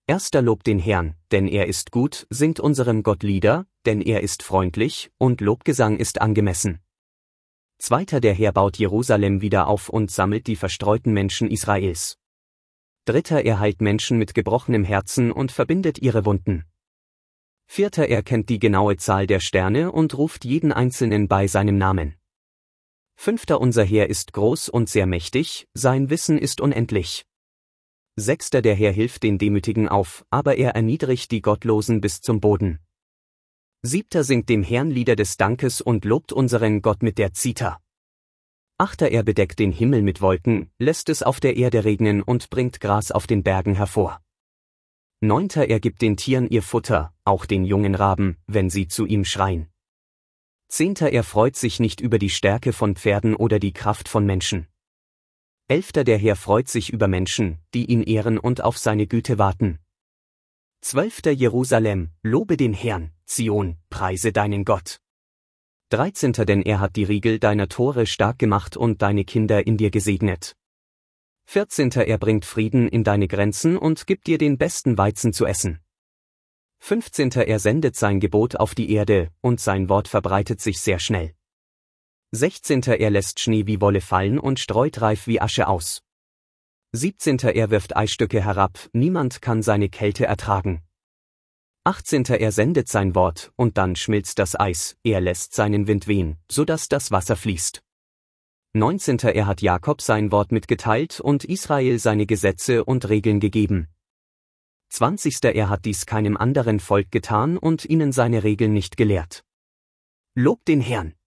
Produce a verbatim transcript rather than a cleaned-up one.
Erster Lob den Herrn, denn er ist gut, singt unserem Gott Lieder, denn er ist freundlich, und Lobgesang ist angemessen. Zweiter der Herr baut Jerusalem wieder auf und sammelt die verstreuten Menschen Israels. Dritter er heilt Menschen mit gebrochenem Herzen und verbindet ihre Wunden. Vierter er kennt die genaue Zahl der Sterne und ruft jeden Einzelnen bei seinem Namen. Fünfter unser Herr ist groß und sehr mächtig, sein Wissen ist unendlich. Sechster der Herr hilft den Demütigen auf, aber er erniedrigt die Gottlosen bis zum Boden. Siebter singt dem Herrn Lieder des Dankes und lobt unseren Gott mit der Zither. Achter er bedeckt den Himmel mit Wolken, lässt es auf der Erde regnen und bringt Gras auf den Bergen hervor. Neunter er gibt den Tieren ihr Futter, auch den jungen Raben, wenn sie zu ihm schreien. Zehnter er freut sich nicht über die Stärke von Pferden oder die Kraft von Menschen. Elfter der Herr freut sich über Menschen, die ihn ehren und auf seine Güte warten. Zwölfter Jerusalem, lobe den Herrn, Zion, preise deinen Gott. Dreizehnter denn er hat die Riegel deiner Tore stark gemacht und deine Kinder in dir gesegnet. Vierzehnter er bringt Frieden in deine Grenzen und gibt dir den besten Weizen zu essen. Fünfzehnter er sendet sein Gebot auf die Erde, und sein Wort verbreitet sich sehr schnell. Sechzehnter er lässt Schnee wie Wolle fallen und streut Reif wie Asche aus. Siebzehnter er wirft Eisstöcke herab, niemand kann seine Kälte ertragen. Achtzehnter er sendet sein Wort, und dann schmilzt das Eis, er lässt seinen Wind wehen, so dass das Wasser fließt. Neunzehnter er hat Jakob sein Wort mitgeteilt und Israel seine Gesetze und Regeln gegeben. Zwanzigster er hat dies keinem anderen Volk getan und ihnen seine Regeln nicht gelehrt. Lobt den Herrn!